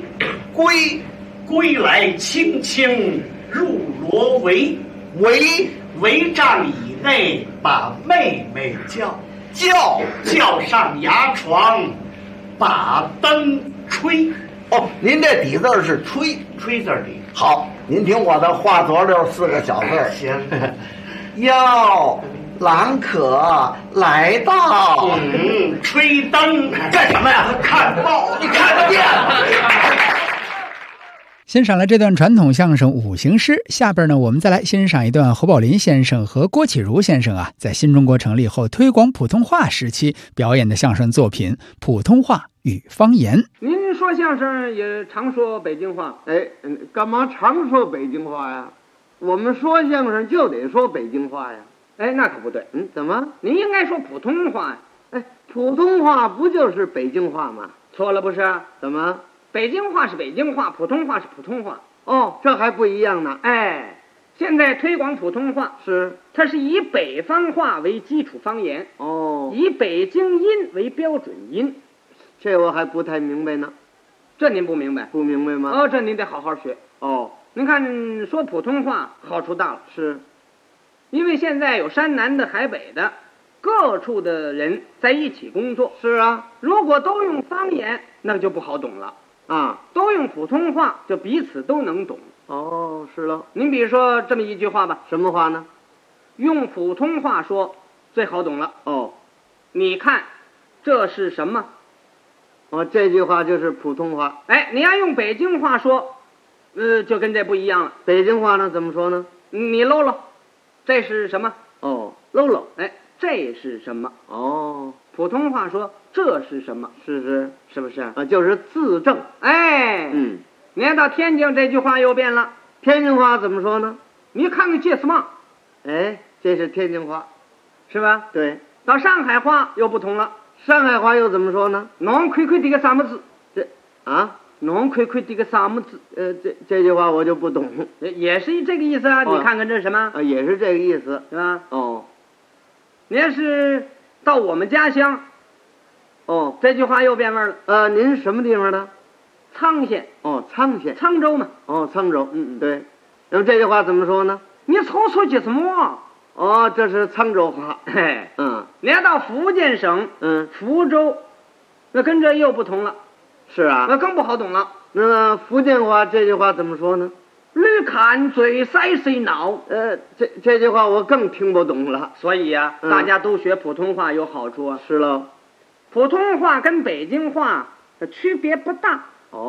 归来轻轻入罗围帐以内把妹妹叫上牙床把灯吹。 哦，您这底字是吹字底。 好，您听我的画佐料4个小字。 行。 哟，郎可来到。 吹灯干什么呀？看报，你看得见吗？ 欣赏了这段传统相声五行诗，下边呢，我们再来欣赏一段侯宝林先生和郭启儒先生在新中国成立后推广普通话时期表演的相声作品《普通话与方言》。 您说相声也常说北京话， 干嘛常说北京话呀？我们说相声就得说北京话呀。 那可不对。 怎么？ 您应该说普通话呀。 普通话不就是北京话吗？ 错了不是？ 怎么？ 北京话是北京话，普通话是普通话。 哦，这还不一样呢。 现在推广普通话它是以北方话为基础方言，以北京音为标准音。 这我还不太明白呢。 这您不明白？ 不明白吗？ 这您得好好学。您看说普通话好处大了，因为现在有山南的海北的各处的人在一起工作。 是啊， 如果都用方言，那就不好懂了啊。都用普通话，就彼此都能懂。 是了。 您比如说这么一句话吧。 什么话呢？ 用普通话说最好懂了。你看这是什么？ 这句话就是普通话。 你要用北京话说，就跟这不一样了。 北京话呢怎么说呢？ 你搂搂，这是什么？ 搂搂。 这是什么？普通话说这是什么？ 是不是？ 就是字正。 你看到天津这句话又变了。 天津话怎么说呢？ 你看看这什么？ 这是天津话， 是吧？ 对。 到上海话又不同了。 上海话又怎么说呢？ 侬看看这个啥么子？侬看看这个啥么子？ 这句话我就不懂。 也是这个意思啊。你看看这是什么？ 也是这个意思， 是吧？你要是到我们家乡，这句话又变味了。 您什么地方的？ 沧县。 沧县。 沧州嘛。 沧州。对。那么这句话怎么说呢？ 你瞅瞅这什么？ 这是沧州话。 你要到福建省，福州，那跟这又不同了。 是啊。 那更不好懂了。 那福建话这句话怎么说呢？ 驴看嘴塞谁脑？ 这句话我更听不懂了。 所以大家都学普通话有好处啊。 是喽。 普通话跟北京话的区别不大。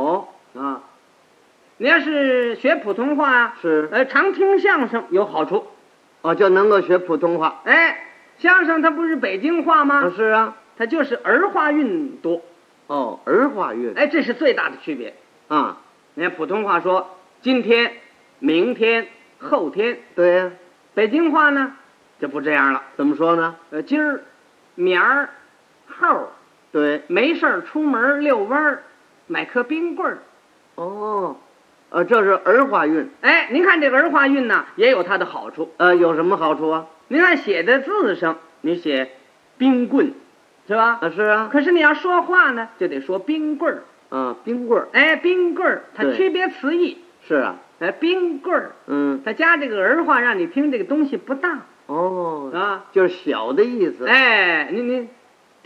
你要是学普通话常听相声有好处。 就能够学普通话。 相声它不是北京话吗？ 是啊， 它就是儿化韵多。 儿化韵。 这是最大的区别啊。你看普通话说今天、明天、后天。 对呀。 北京话呢就不这样了。 怎么说呢？ 今儿、明儿、后。 对。 没事出门遛弯儿，买颗冰棍儿。 这是儿化韵。 您看这个儿化韵呢，也有它的好处。 有什么好处啊？ 您看写在字上，你写冰棍，是吧？ 是啊。 可是你要说话呢，就得说冰棍儿。 冰棍儿。冰棍儿，它区别词义。 是啊。 冰棍儿。它加这个儿化，让你听这个东西不大。 就是小的意思。 您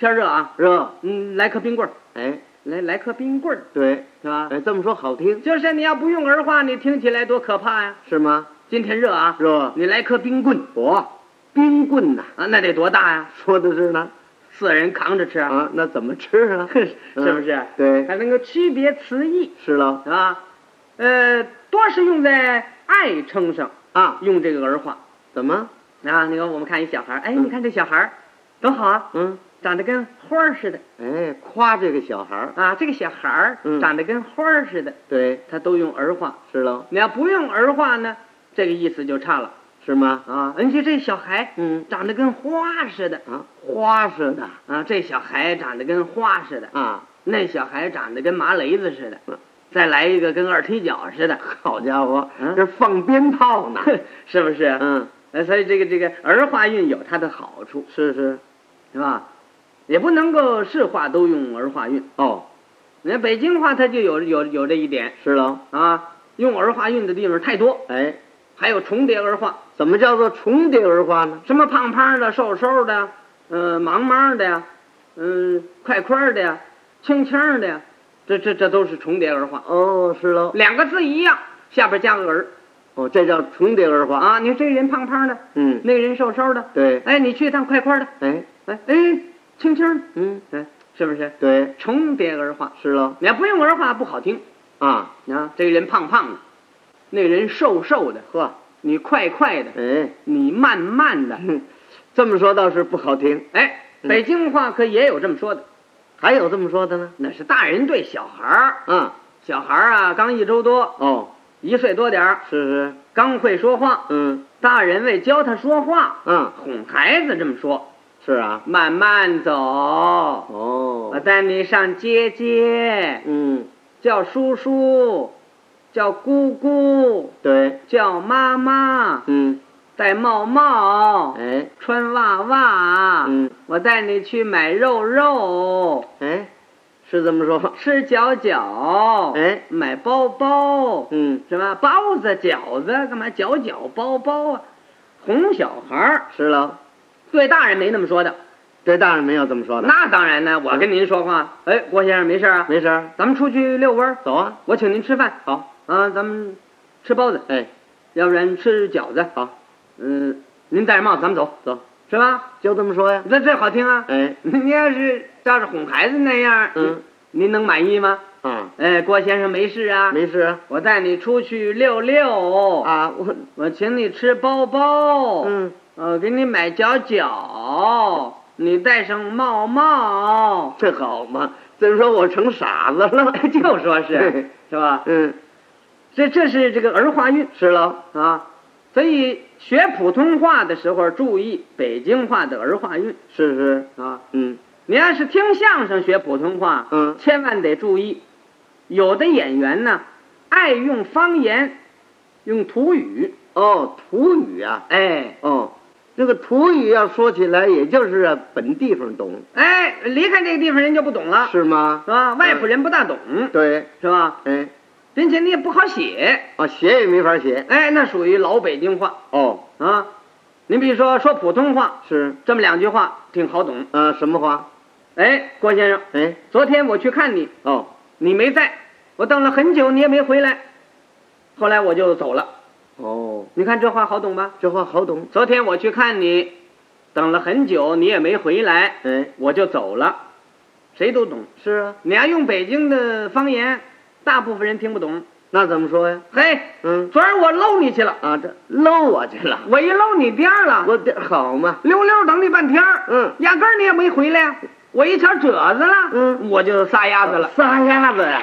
天热啊， 热， 来颗冰棍儿， 哎， 来颗冰棍儿， 对， 是吧？ 哎，这么说好听， 就是你要不用儿化，你听起来多可怕呀， 是吗？ 今天热啊， 热， 你来颗冰棍， 冰棍呐， 啊，那得多大呀？ 说的是呢 ，4人扛着吃啊，那怎么吃啊？ 是不是？ 对， 还能够区别词义， 是了啊，多是用在爱称上啊， 用这个儿化。 怎么啊？你看，我们看一小孩，哎，你看这小孩多好啊，长得跟花儿似的， 哎，夸这个小孩啊，这个小孩长得跟花儿似的， 对， 他都用儿化， 是了。 你要不用儿化呢，这个意思就差了， 是吗？ 啊，而且这小孩，长得跟花似的啊，花似的啊，这小孩长得跟花似的啊， 那小孩长得跟麻雷子似的，再来一个跟二踢脚似的， 好家伙，这放鞭炮呢， 是不是？所以这个儿化韵有它的好处， 是吧？也不能够是话都用儿化韵哦。 你看北京话它就有这一点， 是了啊，用儿化韵的地方太多， 哎， 还有重叠儿化。 怎么叫做重叠儿化呢？ 什么胖胖的、瘦瘦的，忙忙的呀，快快的呀，轻轻的呀，这都是重叠儿化。 哦，是喽， 两个字一样，下边加个儿。 哦，这叫重叠儿化啊！你这个人胖胖的，那个人瘦瘦的， 对。 哎，你去一趟快快的，哎，轻轻，是不是？ 对， 重叠儿化是了。 你要不用儿化不好听啊！这个人胖胖的，那个人瘦瘦的， 呵， 你快快的， 哎， 你慢慢的， 这么说倒是不好听。 哎，北京话可也有这么说的， 还有这么说的呢？ 那是大人对小孩儿，小孩儿啊，刚1周多哦。 1岁多点儿， 是刚会说话，大人为教他说话，哄孩子这么说， 是啊， 慢慢走，我带你上街街，叫叔叔，叫姑姑， 对， 叫妈妈，戴帽帽， 哎， 穿袜袜，我带你去买肉， 哎。是这么说， 吃饺饺， 哎， 买包包，什么包子、饺子，干嘛饺包包啊？哄小孩儿是了， 对大人没那么说的， 对大人没有这么说的。 那当然呢，我跟您说话，哎，郭先生没事啊？ 没事， 咱们出去遛弯， 走啊！ 我请您吃饭， 好啊，咱们吃包子， 哎， 要不然吃饺子， 好， 您戴着帽子，咱们走，是吧？ 就这么说呀， 这好听啊， 哎， 您要是照着哄孩子那样，您能满意吗？哎，郭先生没事啊， 没事啊， 我带你出去溜溜啊， 我请你吃包包，给你买饺，你戴上帽帽， 这好嘛？这说我成傻子了， 就说是吧？这是这个儿化韵， 是了啊，所以学普通话的时候注意北京话的儿化韵， 是啊，你要是听相声学普通话，千万得注意，有的演员呢爱用方言，用土语。 哦，土语啊， 哎， 这个土语要说起来，也就是本地方懂。 哎，离开这个地方人就不懂了， 是吗？ 是吧？外府人不大懂， 对， 是吧？ 哎， 并且你也不好写， 写也没法写。 哎，那属于老北京话。您比如说普通话， 是这么2句话挺好懂。 什么话？ 哎，郭先生， 哎， 昨天我去看你，你没在，我等了很久，你也没回来，后来我就走了。你看这话好懂吧？ 这话好懂。 昨天我去看你，等了很久，你也没回来， 哎， 我就走了，谁都懂。 是啊， 你要用北京的方言，大部分人听不懂。 那怎么说呀？ 嘿，昨儿我搂你去了啊，这搂我去了， 我一搂你颠了， 我好嘛， 溜溜等你半天，压根儿你也没回来呀。我一瞧褶子了，我就撒丫子了， 撒丫子呀。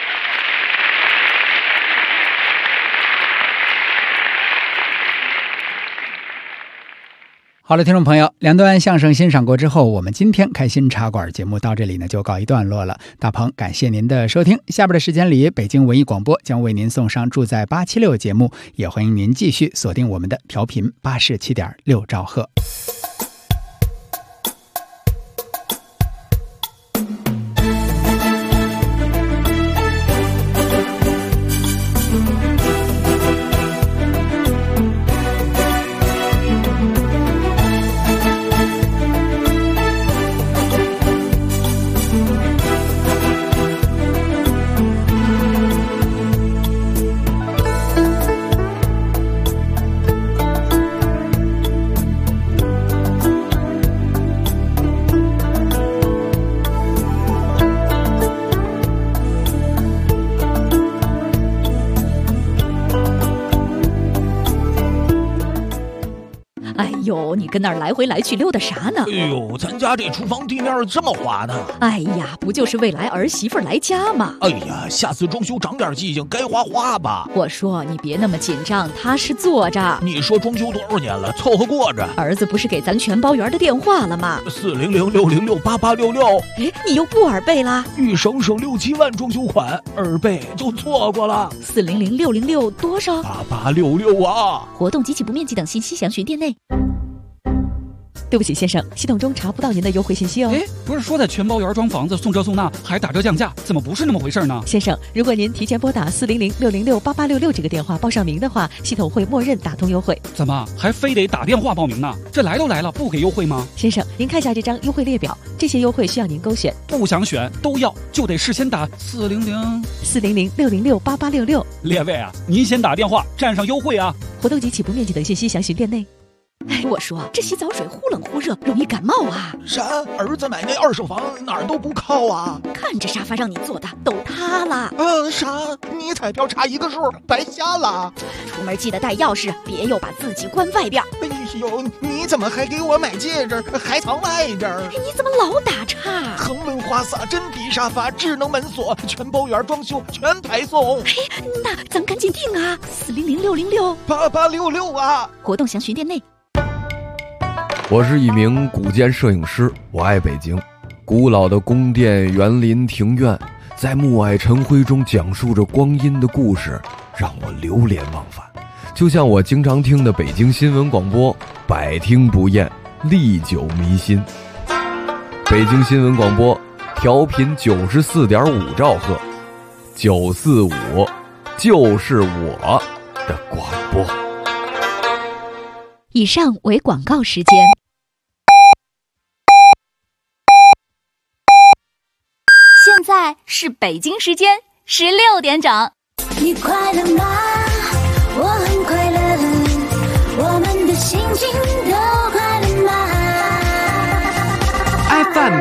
好了，听众朋友，两段相声欣赏过之后，我们今天开心茶馆节目到这里呢就告一段落了。大鹏感谢您的收听，下边的时间里，北京文艺广播将为您送上住在876节目，也欢迎您继续锁定我们的调频87.6兆赫。 呦，你跟那儿来回来去溜达啥呢？ 哎呦，咱家这厨房地面这么滑呢。 哎呀，不就是未来儿媳妇来家吗？ 哎呀，下次装修长点记性，该滑滑吧。 我说你别那么紧张，踏实坐着。 你说装修多少年了，凑合过着。 儿子不是给咱全包园的电话了吗 ？400-606-8866。 哎，你又不耳背啦？ 欲省省6、7万装修款，耳背就错过了。 400-606多少 ？8866啊！ 活动及其不面积等信息详询店内。对不起，先生，系统中查不到您的优惠信息哦。 哎，不是说在全包园装房子送这送那还打折降价，怎么不是那么回事呢？ 先生，如果您提前拨打400-606-8866这个电话报上名的话，系统会默认打通优惠。 怎么还非得打电话报名呢？这来都来了，不给优惠吗？ 先生，您看下这张优惠列表，这些优惠需要您勾选。 不想选都要，就得事先打 400-606-8866。 列位啊，您先打电话占上优惠啊！ 活动及其不面积等信息详询店内。哎，我说这洗澡水忽冷忽热，容易感冒啊！ 啥？儿子买那2手房哪儿都不靠啊！ 看这沙发让你坐的都塌了。 啥？你彩票差1个数，白瞎了。 出门记得带钥匙，别又把自己关外边。 哎呦，你怎么还给我买戒指，还藏外边？ 你怎么老打岔？ 恒温花洒、真皮沙发、智能门锁，全包园装修全排送。 哎，那咱赶紧订啊！400-606-8866 啊！ 活动详询店内。 我是一名古建摄影师，我爱北京。古老的宫殿、园林、庭院，在暮霭晨辉中讲述着光阴的故事，让我流连忘返。就像我经常听的北京新闻广播，百听不厌，历久弥新。北京新闻广播调频94.5兆赫，945就是我的广播。 以上为广告时间。 现在是北京时间16点整。 你快乐吗？我很快乐，我们的心情都快乐吗 ？FM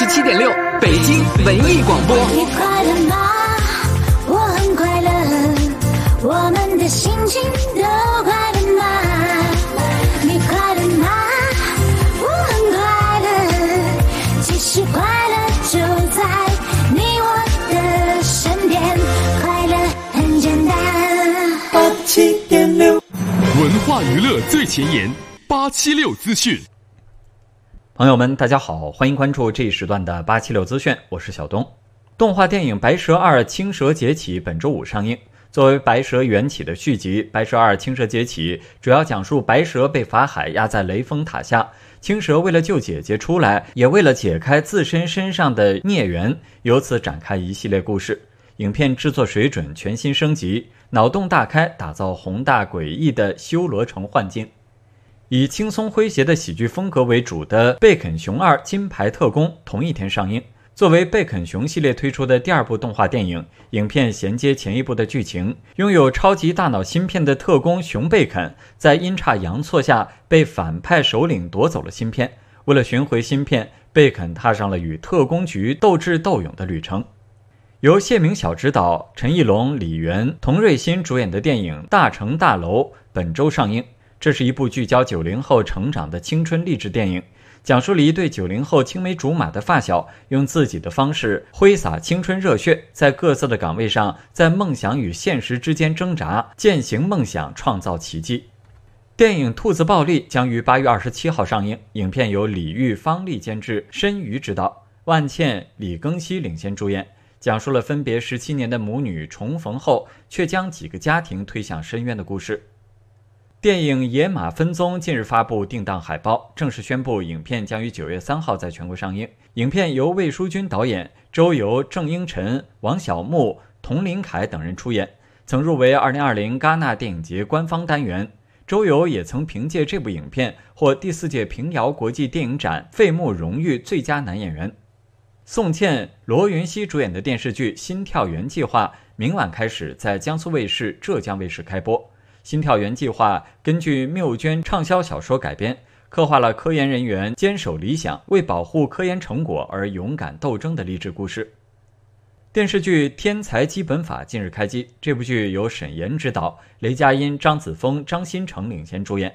87.6，北京文艺广播。 你快乐吗？我很快乐，我们的心情都快乐吗？你快乐吗？我很快乐，其实快乐就在你我的身边，快乐很简单。87.6， 文化娱乐最前沿，876资讯。 朋友们，大家好，欢迎关注这一时段的876资讯，我是小东。动画电影《白蛇2：青蛇劫起》本周5上映。作为白蛇缘起的续集，《白蛇2：青蛇劫起》主要讲述白蛇被法海压在雷峰塔下，青蛇为了救姐姐出来，也为了解开自身身上的孽缘，由此展开一系列故事。影片制作水准全新升级，脑洞大开，打造宏大诡异的修罗城幻境。以轻松诙谐的喜剧风格为主的《贝肯熊2：金牌特工》同一天上映。作为贝肯熊系列推出的第2部动画电影，影片衔接前一部的剧情，拥有超级大脑芯片的特工熊贝肯，在阴差阳错下被反派首领夺走了芯片。为了寻回芯片，贝肯踏上了与特工局斗智斗勇的旅程。由谢明晓执导，陈奕龙、李媛、童瑞欣主演的电影《大城大楼》本周上映。这是一部聚焦90后成长的青春励志电影，讲述了一对90后青梅竹马的发小，用自己的方式挥洒青春热血，在各自的岗位上，在梦想与现实之间挣扎，践行梦想，创造奇迹。电影《兔子暴力》将于8月27号上映，影片由李玉、方丽监制，申瑜执导，万茜、李庚希领衔主演，讲述了分别17年的母女重逢后，却将几个家庭推向深渊的故事。电影《野马分鬃》近日发布定档海报，正式宣布影片将于9月3号在全国上映。影片由魏书君导演，周游、郑英晨、王小木、童林凯等人出演，曾入围2020戛纳电影节官方单元。周游也曾凭借这部影片获第4届平遥国际电影展费穆荣誉最佳男演员。宋茜、罗云熙主演的电视剧《心跳源计划》明晚开始在江苏卫视、浙江卫视开播。心跳源计划根据缪娟畅销小说改编，刻画了科研人员坚守理想，为保护科研成果而勇敢斗争的励志故事。电视剧《天才基本法》近日开机，这部剧由沈岩执导，雷佳音、张子枫、张新成领衔主演。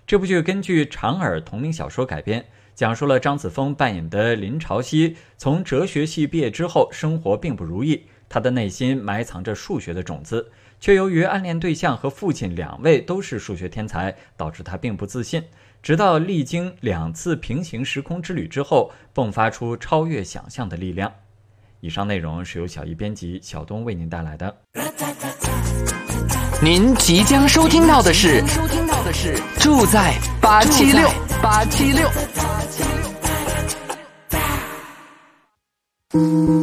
这部剧根据长耳同名小说改编，讲述了张子枫扮演的林朝夕从哲学系毕业之后，生活并不如意，他的内心埋藏着数学的种子，却由于暗恋对象和父亲两位都是数学天才，导致他并不自信，直到历经2次平行时空之旅之后，迸发出超越想象的力量。以上内容是由小易编辑，小东为您带来的。 您即将收听到的是住在876。